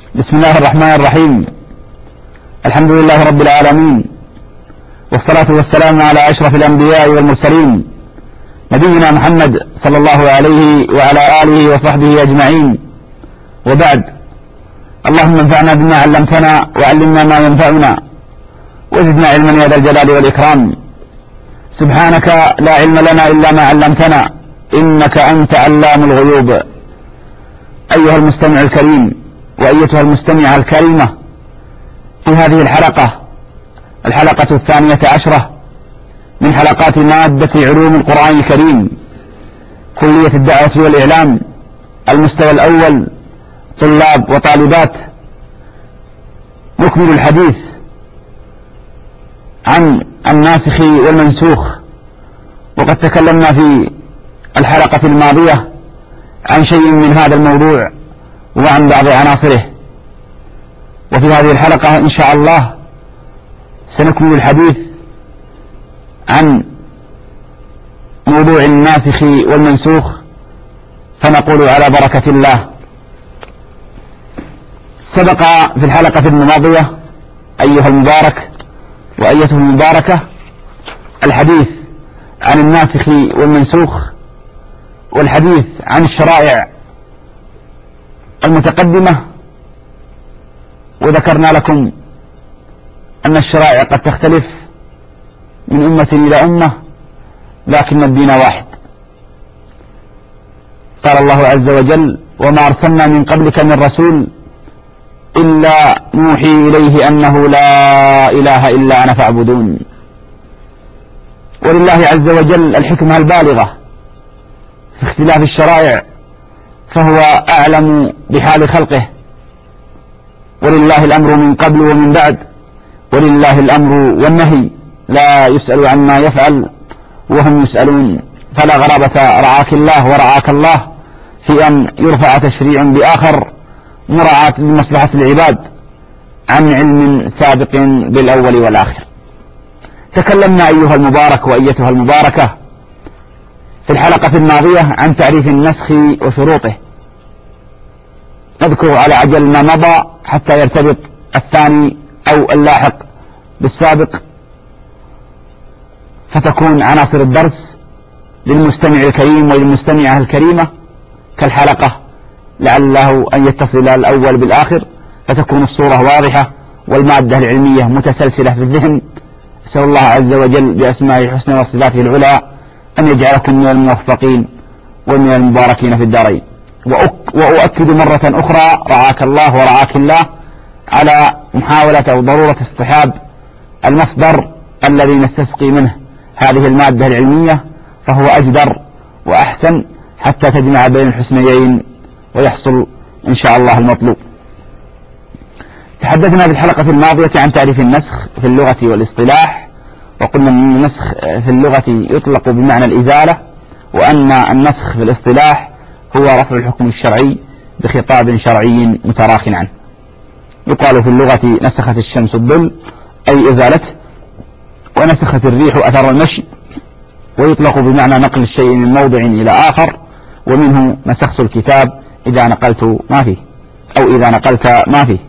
بسم الله الرحمن الرحيم. الحمد لله رب العالمين، والصلاة والسلام على أشرف الأنبياء والمرسلين نبينا محمد صلى الله عليه وعلى آله وصحبه أجمعين، وبعد. اللهم انفعنا بما علمتنا وعلمنا ما ينفعنا وزدنا علما يا ذا الجلال والإكرام. سبحانك لا علم لنا إلا ما علمتنا إنك أنت علام الغيوب. أيها المستمع الكريم وأيتها المستمعة الكريمة، في هذه الحلقة 12 من حلقات مادة علوم القرآن الكريم، كلية الدعوة والإعلام، المستوى الأول، طلاب وطالبات، نكمل الحديث عن الناسخ والمنسوخ. وقد تكلمنا في الحلقة الماضية عن شيء من هذا الموضوع وعن بعض عناصره، وفي هذه الحلقة إن شاء الله سنكمل الحديث عن موضوع الناسخ والمنسوخ، فنقول على بركة الله. سبق في الحلقة الماضية أيها المبارك وأيتها المباركة الحديث عن الناسخ والمنسوخ، والحديث عن الشرائع المتقدمة، وذكرنا لكم أن الشرائع قد تختلف من أمة إلى أمة، لكن الدين واحد. قال الله عز وجل: وما أرسلنا من قبلك من رسول إلا نوحي إليه أنه لا إله إلا أنا فاعبدون. ولله عز وجل الحكمة البالغة في اختلاف الشرائع، فهو أعلم بحال خلقه، ولله الأمر من قبل ومن بعد، ولله الأمر والنهي، لا يسأل عما يفعل وهم يسألون. فلا غرابة رعاك الله ورعاك الله في أن يرفع تشريع بآخر مراعاة لمصلحة العباد عن علم سابق بالأول والآخر. تكلمنا أيها المبارك وأيتها المباركة في الحلقة الماضية عن تعريف النسخ وشروطه. نذكر على عجل ما مضى حتى يرتبط الثاني أو اللاحق بالسابق، فتكون عناصر الدرس للمستمع الكريم وللمستمعة الكريمة كالحلقة، لعله أن يتصل الأول بالآخر فتكون الصورة واضحة والمادة العلمية متسلسلة في الذهن. أسأل الله عز وجل بأسمائه الحسنى وصفاته العلى أن يجعلكم من الموفقين ومن المباركين في الدارين. وأؤكد مرة أخرى رعاك الله ورعاك الله على محاولة أو ضرورة اصطحاب المصدر الذي نستسقي منه هذه المادة العلمية، فهو أجدر وأحسن حتى تجمع بين الحسنيين ويحصل إن شاء الله المطلوب. تحدثنا في الحلقة الماضية عن تعريف النسخ في اللغة والاصطلاح، وقلنا أن النسخ في اللغة يطلق بمعنى الإزالة، وأن النسخ في الاصطلاح هو رفع الحكم الشرعي بخطاب شرعي متراخٍ عنه. يقال في اللغة نسخت الشمس الظل أي إزالته، ونسخت الريح أثر المشي، ويطلق بمعنى نقل الشيء من موضع إلى آخر، ومنه نسخت الكتاب إذا نقلت ما فيه أو إذا نقلت ما فيه.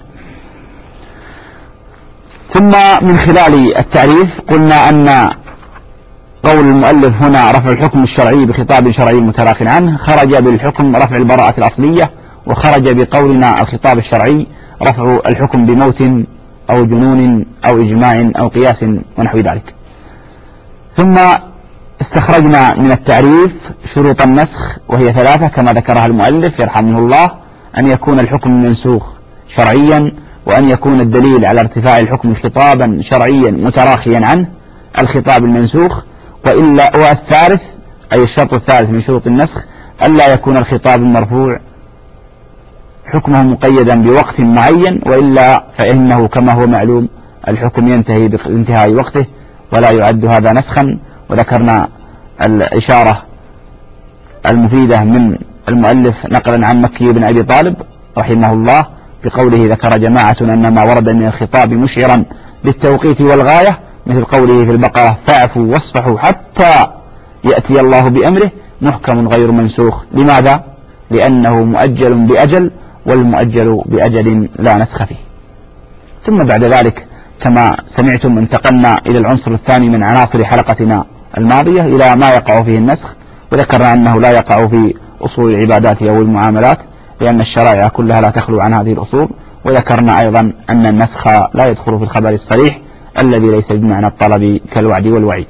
ثم من خلال التعريف قلنا أن قول المؤلف هنا رفع الحكم الشرعي بخطاب شرعي متراخٍ عنه خرج بالحكم رفع البراءة الأصلية، وخرج بقولنا الخطاب الشرعي رفع الحكم بموت أو جنون أو إجماع أو قياس ونحو ذلك. ثم استخرجنا من التعريف شروط النسخ، وهي 3 كما ذكرها المؤلف يرحمه الله: أن يكون الحكم المنسوخ شرعيا، وأن يكون الدليل على ارتفاع الحكم خطابا شرعيا متراخيا عنه الخطاب المنسوخ، والثالث أي الشرط الثالث من شروط النسخ ألا يكون الخطاب المرفوع حكمه مقيدا بوقت معين، وإلا فإنه كما هو معلوم الحكم ينتهي بانتهاء وقته ولا يعد هذا نسخا. وذكرنا الإشارة المفيدة من المؤلف نقلا عن مكي بن أبي طالب رحمه الله بقوله: ذكر جماعة أن ما ورد من الخطاب مشعرا بالتوقيت والغاية، مثل قوله في البقرة: فاعفوا واصفحوا حتى يأتي الله بأمره، محكم غير منسوخ. لماذا؟ لأنه مؤجل بأجل والمؤجل بأجل لا نسخ فيه. ثم بعد ذلك كما سمعتم انتقلنا إلى العنصر الثاني من عناصر حلقتنا الماضية إلى ما يقع فيه النسخ، وذكرنا أنه لا يقع في أصول العبادات أو المعاملات لأن الشرائع كلها لا تخلو عن هذه الأصول. وذكرنا أيضا أن النسخ لا يدخل في الخبر الصريح الذي ليس بمعنى الطلب كالوعد والوعيد.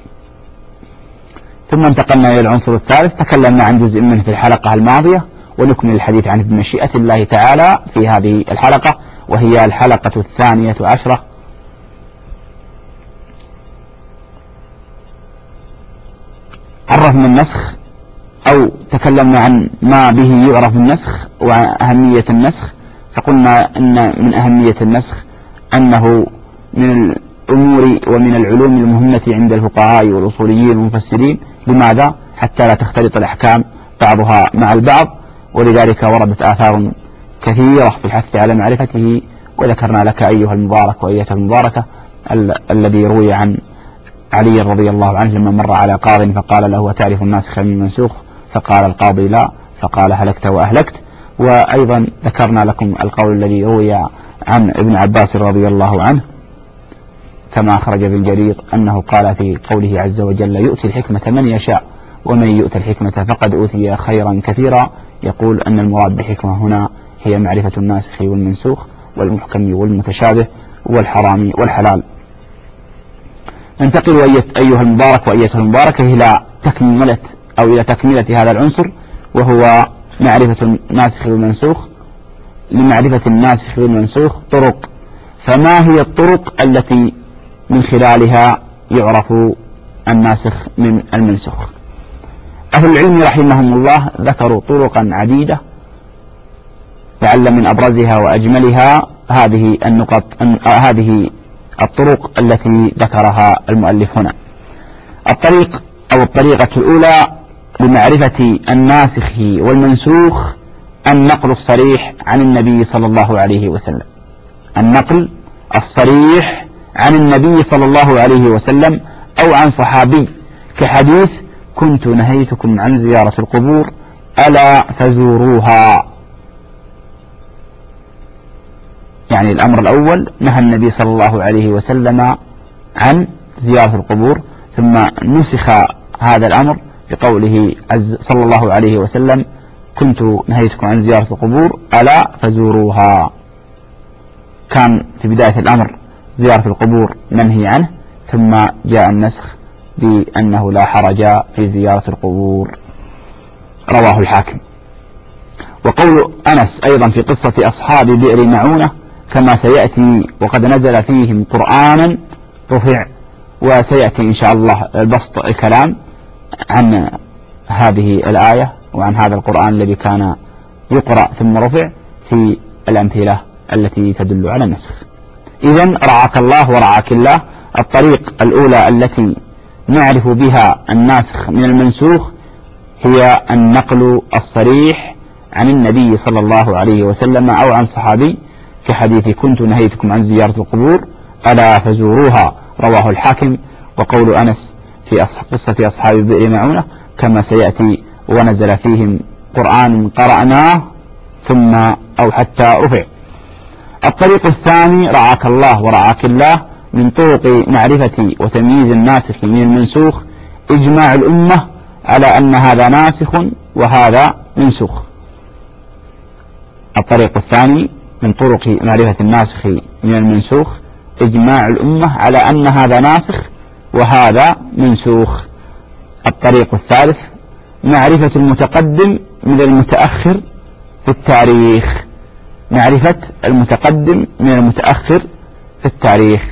ثم انتقلنا إلى العنصر الثالث، تكلمنا عن جزء منه في الحلقة الماضية، ونكمل الحديث عنه بمشيئة الله تعالى في هذه الحلقة، وهي الحلقة 12. عرفنا النسخ أو تكلمنا عن ما به يعرف النسخ وأهمية النسخ، فقلنا أن من أهمية النسخ أنه من الأمور ومن العلوم المهمة عند الفقهاء والأصوليين والمفسرين. لماذا؟ حتى لا تختلط الأحكام بعضها مع البعض، ولذلك وردت آثار كثيرة في الحث على معرفته. وذكرنا لك أيها المبارك وأيتها المباركة الذي روي عن علي رضي الله عنه لما مر على قاض فقال له: وتعرف الناسخ من المنسوخ؟ فقال القاضي: لا. فقال: هلكت وأهلكت. وأيضا ذكرنا لكم القول الذي روي عن ابن عباس رضي الله عنه كما أخرج ابن جرير أنه قال في قوله عز وجل: يؤتي الحكمة من يشاء ومن يؤت الحكمة فقد أوتي خيرا كثيرا. يقول أن المراد بالحكمة هنا هي معرفة الناسخ والمنسوخ والمحكم والمتشابه والحرام والحلال. ننتقل أيها المبارك وأيتها المباركة إلى تكملة هذا العنصر، وهو معرفة الناسخ والمنسوخ. لمعرفة الناسخ والمنسوخ طرق، فما هي الطرق التي من خلالها يعرف الناسخ من المنسوخ؟ أهل العلم رحمهم الله ذكروا طرقا عديدة، لعل من أبرزها وأجملها هذه الطرق التي ذكرها المؤلف هنا. الطريقة الأولى لمعرفة الناسخ والمنسوخ النقل الصريح عن النبي صلى الله عليه وسلم. النقل الصريح عن النبي صلى الله عليه وسلم أو عن صحابي، كحديث: كنت نهيتكم عن زيارة القبور ألا فزوروها. يعني الأمر الأول نهى النبي صلى الله عليه وسلم عن زيارة القبور، ثم نسخ هذا الأمر بقوله صلى الله عليه وسلم: كنت نهيتكم عن زيارة القبور ألا فزوروها. كان في بداية الأمر زيارة القبور منهي عنه، ثم جاء النسخ بأنه لا حرج في زيارة القبور. رواه الحاكم. وقول أنس أيضا في قصة أصحاب بئر معونة كما سيأتي: وقد نزل فيهم قرآنا رفع. وسيأتي إن شاء الله البسط الكلام عن هذه الآية وعن هذا القرآن الذي كان يقرأ ثم رفع في الأمثلة التي تدل على النسخ. إذن رعاك الله ورعاك الله، الطريق الأولى التي نعرف بها الناسخ من المنسوخ هي النقل الصريح عن النبي صلى الله عليه وسلم أو عن صحابي، كحديث: كنت نهيتكم عن زيارة القبور ألا فزوروها. رواه الحاكم. وقول أنس في قصة أصحاب بئر معونة كما سيأتي: ونزل فيهم قرآن قرأناه ثم أو حتى رفع. الطريق الثاني رعاك الله ورعاك الله من طرق معرفة وتمييز الناسخ من المنسوخ إجماع الأمة على أن هذا ناسخ وهذا منسوخ. الطريق الثاني من طرق معرفة الناسخ من المنسوخ إجماع الأمة على أن هذا ناسخ وهذا منسوخ. الطريق الثالث معرفة المتقدم من المتأخر في التاريخ. معرفة المتقدم من المتأخر في التاريخ،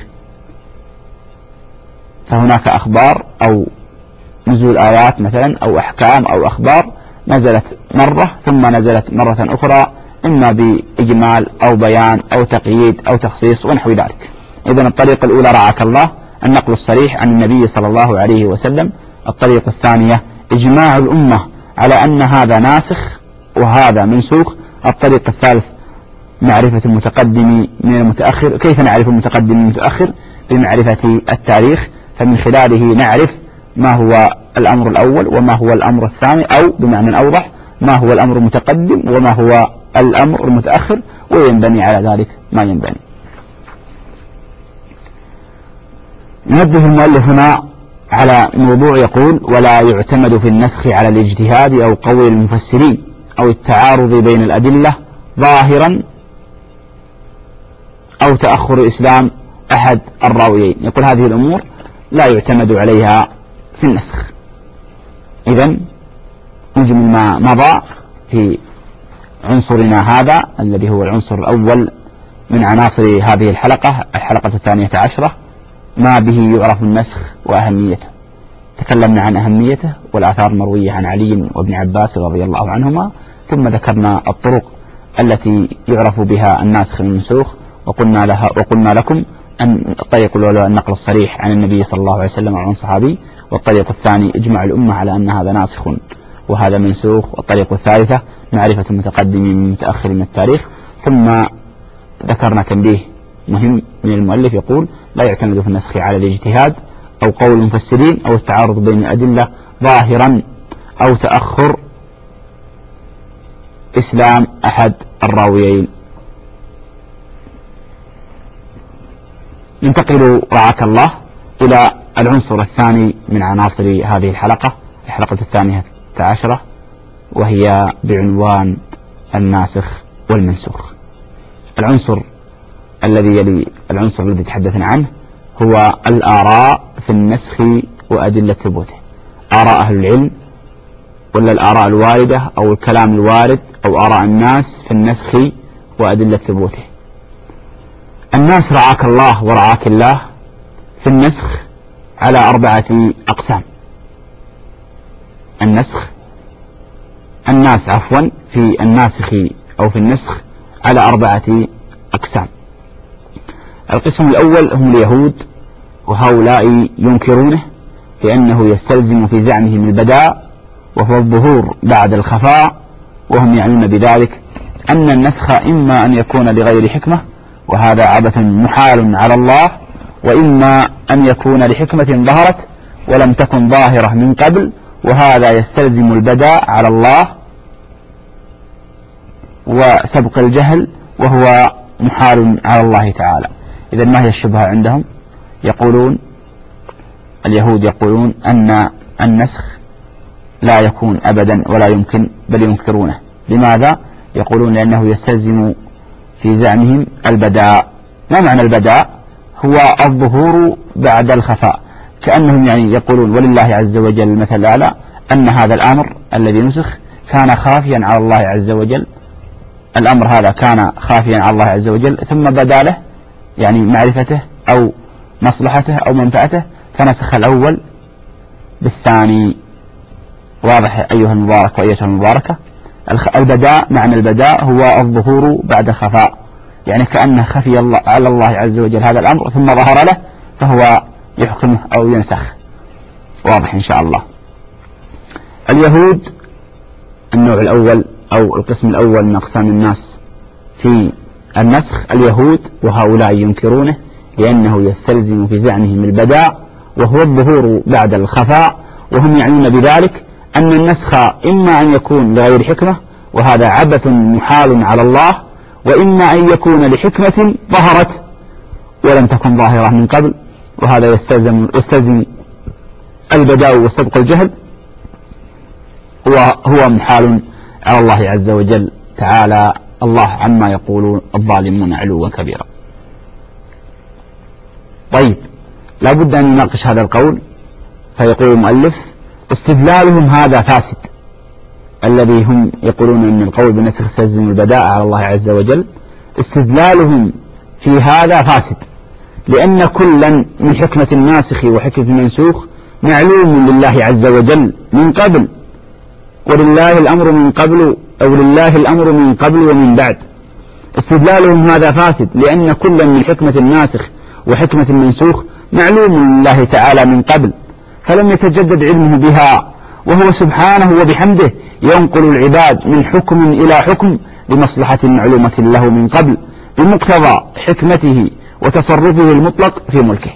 فهناك أخبار أو نزول آيات مثلا أو أحكام أو أخبار نزلت مرة ثم نزلت مرة أخرى، إما بإجمال أو بيان أو تقييد أو تخصيص ونحو ذلك. إذن الطريقة الأولى رعاك الله النقل الصريح عن النبي صلى الله عليه وسلم. الطريقة الثانية إجماع الأمة على أن هذا ناسخ وهذا منسوخ. الطريقة الثالث معرفة المتقدم من المتأخر. كيف نعرف المتقدم من المتأخر؟ بمعرفة التاريخ، فمن خلاله نعرف ما هو الأمر الأول وما هو الأمر الثاني، أو بمعنى أوضح ما هو الأمر المتقدم وما هو الأمر متأخر وينبني على ذلك ما ينبني. ينبه المؤلف هنا على موضوع يقول: ولا يعتمد في النسخ على الاجتهاد أو قول المفسرين أو التعارض بين الأدلة ظاهرا أو تأخر إسلام أحد الراويين. يقول هذه الأمور لا يعتمد عليها في النسخ. إذن نجمل ما مضى في عنصرنا هذا الذي هو العنصر الأول من عناصر هذه الحلقة 12، ما به يعرف النسخ وأهميته. تكلمنا عن أهميته والآثار المروية عن علي وابن عباس رضي الله عنهما، ثم ذكرنا الطرق التي يعرف بها الناسخ والمنسوخ، وقلنا لكم أن الطريق الأول النقل الصريح عن النبي صلى الله عليه وسلم وعن الصحابي، والطريق الثاني إجماع الأمة على أن هذا ناسخ وهذا منسوخ، والطريق الثالثة معرفة المتقدم من متأخر من التاريخ. ثم ذكرنا تنبيه مهم من المؤلف يقول: لا يعتمد في النسخ على الاجتهاد أو قول المفسرين أو التعارض بين الأدلة ظاهرا أو تأخر إسلام أحد الراويين. ننتقل رعاك الله إلى العنصر الثاني من عناصر هذه الحلقة 12، وهي بعنوان الناسخ والمنسوخ. العنصر الذي يلي العنصر الذي تحدثنا عنه هو الآراء في النسخ وأدلة ثبوته. آراء أهل العلم، ولا الآراء الواردة أو الكلام الوارد، أو آراء الناس في النسخ وأدلة ثبوته. الناس رعاك الله ورعاك الله في النسخ على 4 أقسام. الناس في الناسخ أو في النسخ على 4 أقسام. القسم الأول هم اليهود، وهؤلاء ينكرونه لأنه يستلزم في زعمهم البداء وهو الظهور بعد الخفاء، وهم يعنون بذلك أن النسخ إما أن يكون لغير حكمة وهذا عبث محال على الله، وإما أن يكون لحكمة ظهرت ولم تكن ظاهرة من قبل وهذا يستلزم البداء على الله وسبق الجهل وهو محال على الله تعالى. إذا ما هي الشبهة عندهم؟ اليهود يقولون أن النسخ لا يكون أبدا ولا يمكن، بل ينكرونه. لماذا؟ يقولون لأنه يستلزم في زعمهم البداء. ما معنى البداء؟ هو الظهور بعد الخفاء، كأنهم يقولون ولله عز وجل المثل الأعلى أن هذا الأمر الذي نسخ كان خافيا على الله عز وجل، الأمر هذا كان خافيا على الله عز وجل ثم بدا له معرفته أو مصلحته أو منفعته فنسخ الأول بالثاني. واضح أيها المبارك وأيتها المباركة؟ البداء، معنى البداء هو الظهور بعد خفاء، كأنه خفي على الله عز وجل هذا الأمر ثم ظهر له فهو يحكمه أو ينسخ. واضح إن شاء الله. اليهود النوع الأول أو القسم الأول من أقسام الناس في النسخ اليهود، وهؤلاء ينكرونه لأنه يستلزم في زعمهم البداء وهو الظهور بعد الخفاء، وهم يعنون بذلك أن النسخ إما أن يكون لغير حكمة وهذا عبث محال على الله، وإما أن يكون لحكمة ظهرت ولم تكن ظاهرة من قبل وهذا يستلزم البداء وسبق الجهل وهو محال على الله عز وجل تعالى الله عما يقول الظالمون علوا كبيرا. طيب، لا بد أن نناقش هذا القول. فيقول المؤلف: استدلالهم هذا فاسد، الذي هم يقولون أن القول بالنسخ يستلزم البداء على الله عز وجل، استدلالهم في هذا فاسد، لأن كلا من حكمة الناسخ وحكمة المنسوخ معلوم لله عز وجل من قبل، ولله الأمر من قبل أو لله الأمر من قبل ومن بعد. استدلالهم هذا فاسد لأن كلا من حكمة الناسخ وحكمة المنسوخ معلوم لله تعالى من قبل، فلم يتجدد علمه بها، وهو سبحانه وبحمده ينقل العباد من حكم إلى حكم لمصلحة معلومة له من قبل بمقتضى حكمته وتصرفه المطلق في ملكه.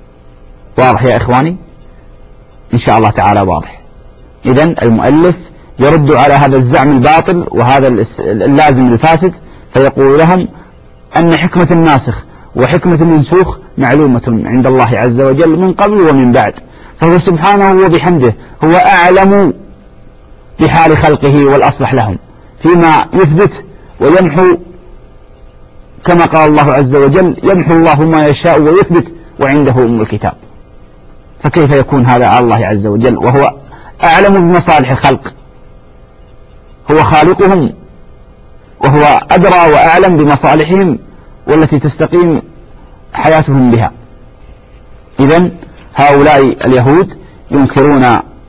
واضح يا إخواني؟ إن شاء الله تعالى واضح. إذن المؤلف يرد على هذا الزعم الباطل وهذا اللازم الفاسد، فيقول لهم أن حكمة الناسخ وحكمة المنسوخ معلومة عند الله عز وجل من قبل ومن بعد، فهو سبحانه وبحمده هو أعلم بحال خلقه والأصلح لهم فيما يثبت ويمحو، كما قال الله عز وجل يمحو الله ما يشاء ويثبت وعنده أم الكتاب. فكيف يكون هذا على الله عز وجل وهو أعلم بمصالح الخلق، هو خالقهم وهو أدرى وأعلم بمصالحهم والتي تستقيم حياتهم بها. إذن هؤلاء اليهود ينكرون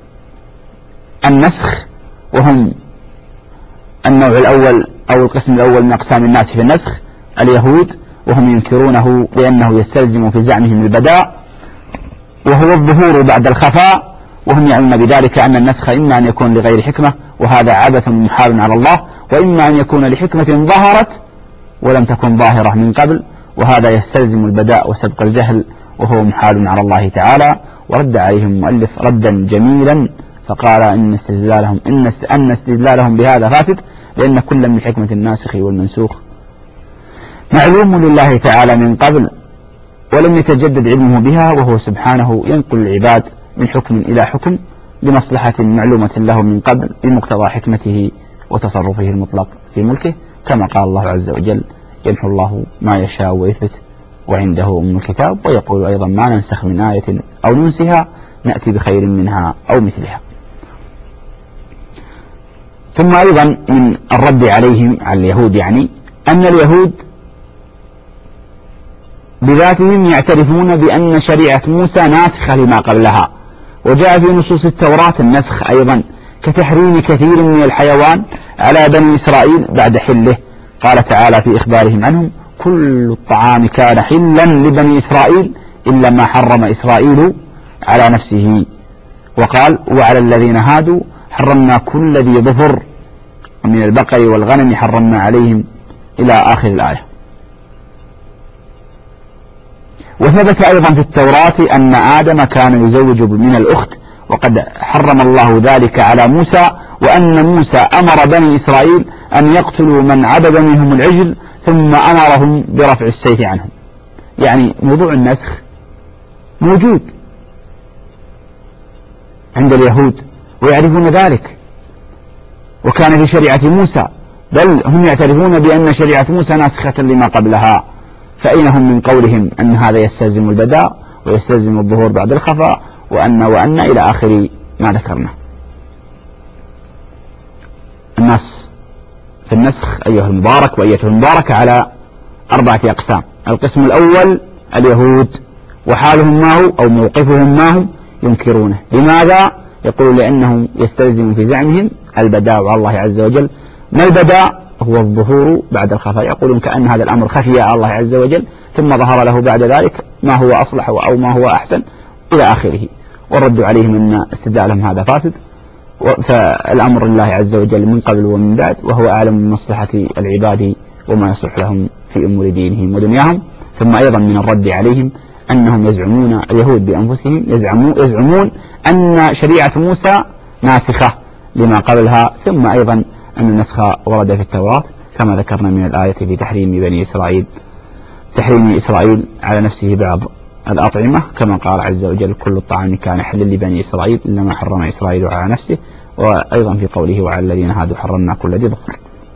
النسخ، وهم النوع الأول أو القسم الأول من أقسام الناس في النسخ اليهود، وهم ينكرونه لأنه يستلزم في زعمهم البداء وهو الظهور بعد الخفاء، وهم يعلمون بذلك أن النسخ إما أن يكون لغير حكمة وهذا عبث محال على الله، وإما أن يكون لحكمة ظهرت ولم تكن ظاهرة من قبل، وهذا يستلزم البداء وسبق الجهل وهو محال على الله تعالى. ورد عليهم المؤلف ردا جميلا فقال إن استدلالهم بهذا فاسد، لأن كل من حكمة الناسخ والمنسوخ معلوم لله تعالى من قبل ولم يتجدد علمه بها، وهو سبحانه ينقل العباد من حكم إلى حكم لمصلحة معلومة له من قبل بمقتضى حكمته وتصرفه المطلق في ملكه، كما قال الله عز وجل يمحو الله ما يشاء ويثبت وعنده أم الكتاب. ويقول أيضا ما ننسخ من آية أو ننسها نأتي بخير منها أو مثلها. ثم أيضا من الرد عليهم على اليهود أن اليهود بذاتهم يعترفون بأن شريعة موسى ناسخة لما قبلها، وجاء في نصوص التوراة النسخ أيضا كتحريم كثير من الحيوان على بني إسرائيل بعد حله، قال تعالى في إخبارهم عنهم كل الطعام كان حلا لبني إسرائيل إلا ما حرم إسرائيل على نفسه، وقال وعلى الذين هادوا حرمنا كل ذي ظفر من البقر والغنم حرمنا عليهم إلى آخر الآية. وثبت أيضا في التوراة أن آدم كان يزوج من الأخت، وقد حرم الله ذلك على موسى، وأن موسى أمر بني إسرائيل أن يقتلوا من عبد منهم العجل ثم أمرهم برفع السيف عنهم. موضوع النسخ موجود عند اليهود ويعرفون ذلك، وكان في شريعة موسى، بل هم يعترفون بأن شريعة موسى ناسخة لما قبلها، فأين هم من قولهم أن هذا يستلزم البداء ويستلزم الظهور بعد الخفاء وأن إلى آخر ما ذكرنا. الناس في النسخ أيها المبارك وأيتها المباركة على 4 أقسام. القسم الأول اليهود، وحالهم ما هو أو موقفهم ما هم ينكرونه. لماذا؟ يقول لأنهم يستلزم في زعمهم البداء على الله عز وجل. ما البداء؟ هو الظهور بعد الخفاء، يقولون كأن هذا الأمر خفي على الله عز وجل ثم ظهر له بعد ذلك ما هو أصلح أو ما هو أحسن إلى آخره. والرد عليهم أن استدلالهم هذا فاسد، فالأمر لله عز وجل من قبل ومن بعد، وهو أعلم بمصلحة العباد وما يصلح لهم في أمور دينهم ودنياهم. ثم أيضا من الرد عليهم أنهم يزعمون اليهود بأنفسهم يزعمون أن شريعة موسى ناسخة لما قبلها، ثم أيضا أن النسخ ورد في التوراة كما ذكرنا من الآية في تحريم إسرائيل على نفسه بعض الأطعمة، كما قال عز وجل كل الطعام كان حلا لبني إسرائيل إلا ما حرم إسرائيل على نفسه، وأيضا في قوله وعلى الذين هادوا حرمنا كل ذي ظفر.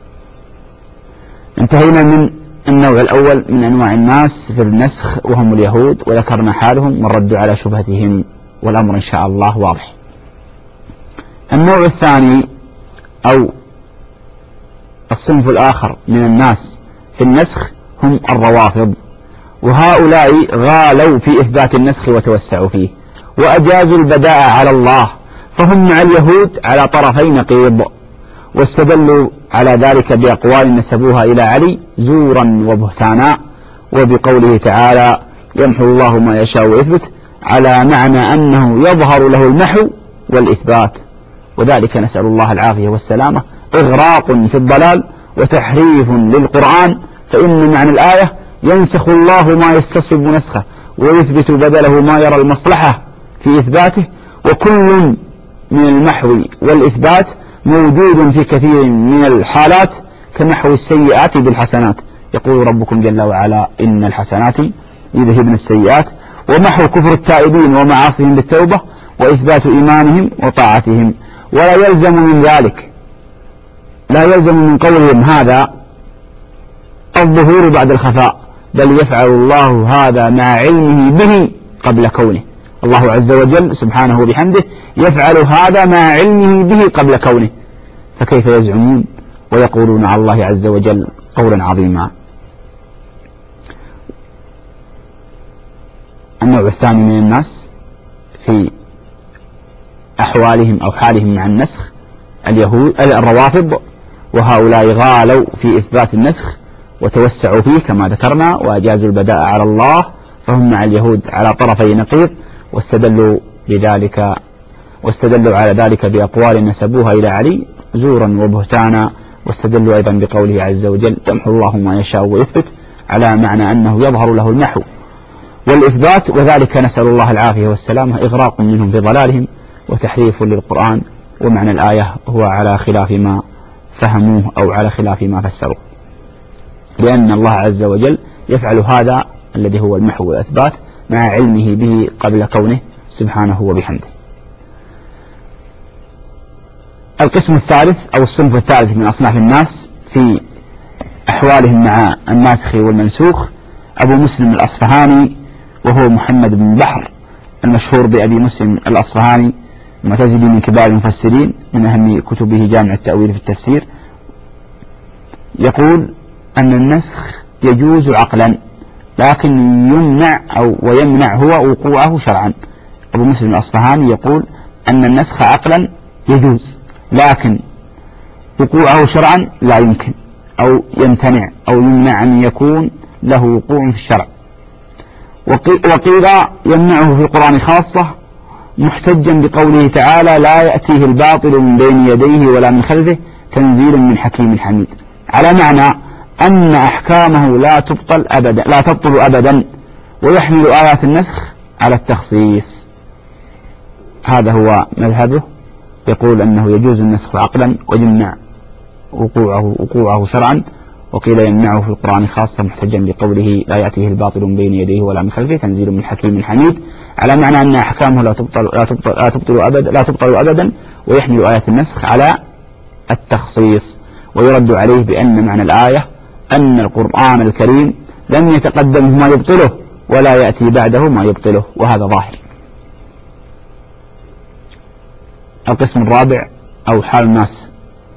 انتهينا من النوع الأول من أنواع الناس في النسخ وهم اليهود، وذكرنا حالهم والرد على شبهتهم، والأمر إن شاء الله واضح. النوع الثاني أو الصنف الآخر من الناس في النسخ هم الروافض، وهؤلاء غالوا في إثبات النسخ وتوسعوا فيه وأجازوا البداء على الله، فهم مع اليهود على طرفي نقيض، واستدلوا على ذلك بأقوال نسبوها إلى علي زورا وبهتانا، وبقوله تعالى يمحو الله ما يشاء ويثبت، على معنى أنه يظهر له المحو والإثبات، وذلك نسأل الله العافية والسلامة إغراق في الضلال وتحريف للقرآن، فإن معنى الآية ينسخ الله ما يستصوب نسخه ويثبت بدله ما يرى المصلحة في إثباته، وكل من المحو والإثبات موجود في كثير من الحالات كمحو السيئات بالحسنات. يقول ربكم جل وعلا إن الحسنات يذهبن السيئات، ومحو كفر التائبين ومعاصيهم بالتوبة، وإثبات إيمانهم وطاعتهم. ولا يلزم من ذلك، لا يلزم من قولهم هذا الظهور بعد الخفاء، بل يفعل الله هذا مع علمه به قبل كونه. الله عز وجل سبحانه وبحمده يفعل هذا مع علمه به قبل كونه، فكيف يزعمون ويقولون على الله عز وجل قولا عظيما. النوع الثاني من الناس في أحوالهم أو حالهم مع النسخ اليهود الروافض، وهؤلاء غالوا في إثبات النسخ وتوسعوا فيه كما ذكرنا، وأجازوا البداء على الله، فهم مع اليهود على طرفي نقيض، واستدلوا على ذلك بأقوال نسبوها إلى علي زورا وبهتانا، واستدلوا أيضا بقوله عز وجل يمحو الله ما يشاء ويثبت، على معنى أنه يظهر له المحو والإثبات، وذلك نسأل الله العافية والسلامة إغراق منهم في ضلالهم وتحريف للقرآن، ومعنى الآية هو على خلاف ما فهموه أو على خلاف ما فسروه، لأن الله عز وجل يفعل هذا الذي هو المحو والإثبات مع علمه به قبل كونه سبحانه وبحمده. القسم الثالث أو الصنف الثالث من أصناف الناس في أحوالهم مع الناسخ والمنسوخ أبو مسلم الأصفهاني، وهو محمد بن بحر المشهور بأبي مسلم الأصفهاني، معتزلي من كبار المفسرين، من أهم كتبه جامع التأويل في التفسير. يقول أن النسخ يجوز عقلا، لكن ويمنع هو وقوعه شرعا. أبو مسلم الأصفهاني يقول أن النسخ عقلا يجوز، لكن وقوعه شرعا لا يمكن أو يمتنع أو يمنع أن يكون له وقوع في الشرع. وقيل يمنعه في القرآن خاصة، محتجا بقوله تعالى لا يأتيه الباطل من بين يديه ولا من خلفه تنزيل من حكيم حميد، على معنى أن أحكامه لا تبطل أبدا، ويحمل آيات النسخ على التخصيص. هذا هو مذهبه، يقول أنه يجوز النسخ عقلا ويمنع وقوعه شرعا، وقيل يمنعه في القرآن خاصة، محتجا بقوله لا يأتيه الباطل من بين يديه ولا من خلفه تنزيل من حكيم حميد، على معنى أن أحكامه لا تبطل أبدا، ويحمل آيات النسخ على التخصيص. ويرد عليه بأن معنى الآية أن القرآن الكريم لم يتقدمه ما يبطله ولا يأتي بعده ما يبطله، وهذا ظاهر. القسم الرابع أو حال الناس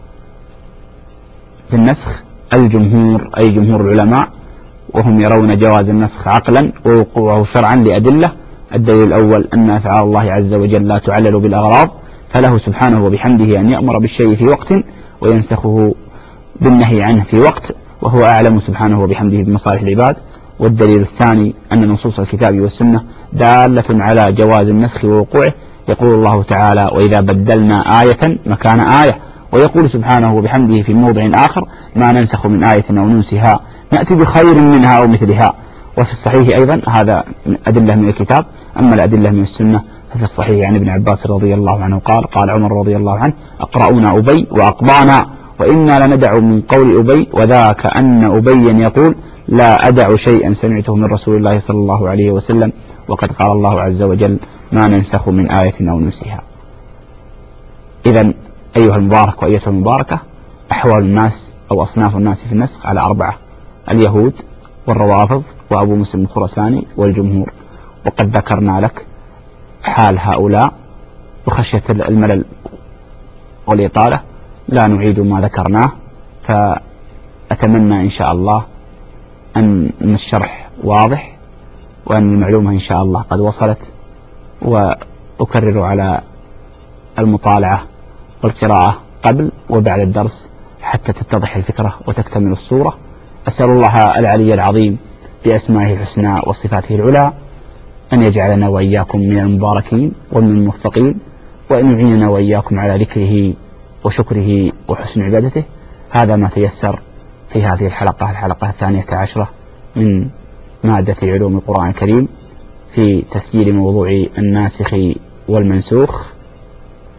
في النسخ الجمهور، أي جمهور العلماء، وهم يرون جواز النسخ عقلا ووقوعه شرعا لأدلة. الدليل الأول أن أفعال الله عز وجل لا تعلل بالأغراض، فله سبحانه وبحمده أن يأمر بالشيء في وقت وينسخه بالنهي عنه في وقت، وهو أعلم سبحانه وبحمده بمصالح العباد. والدليل الثاني أن نصوص الكتاب والسنة دالة على جواز النسخ ووقوعه، يقول الله تعالى وإذا بدلنا آية مكان آية، ويقول سبحانه وبحمده في موضع آخر ما ننسخ من آية أو ننسها نأتي بخير منها أو مثلها. وفي الصحيح أيضا هذا أدلة من الكتاب. أما الأدلة من السنة ففي الصحيح عن ابن عباس رضي الله عنه قال عمر رضي الله عنه أقرأنا أبي وأقضانا، وإنا لندع من قول أبي، وذاك أن أبيا يقول لا أدع شيئا سمعته من رسول الله صلى الله عليه وسلم، وقد قال الله عز وجل ما ننسخ من آية أو ننسها. إذن أيها المبارك وأيتها المباركة، أحوال الناس أو أصناف الناس في النسخ على أربعة: اليهود والروافض وأبو مسلم الخرساني والجمهور. وقد ذكرنا لك حال هؤلاء، وخشية الملل والإطالة لا نعيد ما ذكرناه، فأتمنى إن شاء الله أن الشرح واضح، وأن المعلومة إن شاء الله قد وصلت، وأكرر على المطالعة والقراءة قبل وبعد الدرس حتى تتضح الفكرة وتكتمل الصورة. أسأل الله العلي العظيم بأسمائه الحسنى وصفاته العلى أن يجعلنا وإياكم من المباركين ومن الموفقين، وأن يعيننا وإياكم على ذكره وشكره وحسن عبادته. هذا ما تيسر في هذه الحلقة 12 من مادة علوم القرآن الكريم في تسجيل موضوع الناسخ والمنسوخ.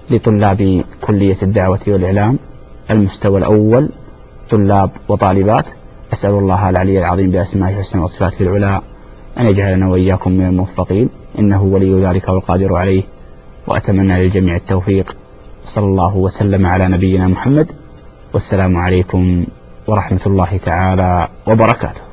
لطلاب كلية الدعوة والإعلام المستوى الأول، طلاب وطالبات. أسأل الله العلي العظيم بأسمائه الحسنى وصفاته العلى أن يجعلنا وإياكم من الموفقين، إنه ولي ذلك والقادر عليه، وأتمنى للجميع التوفيق. صلى الله وسلم على نبينا محمد، والسلام عليكم ورحمة الله تعالى وبركاته.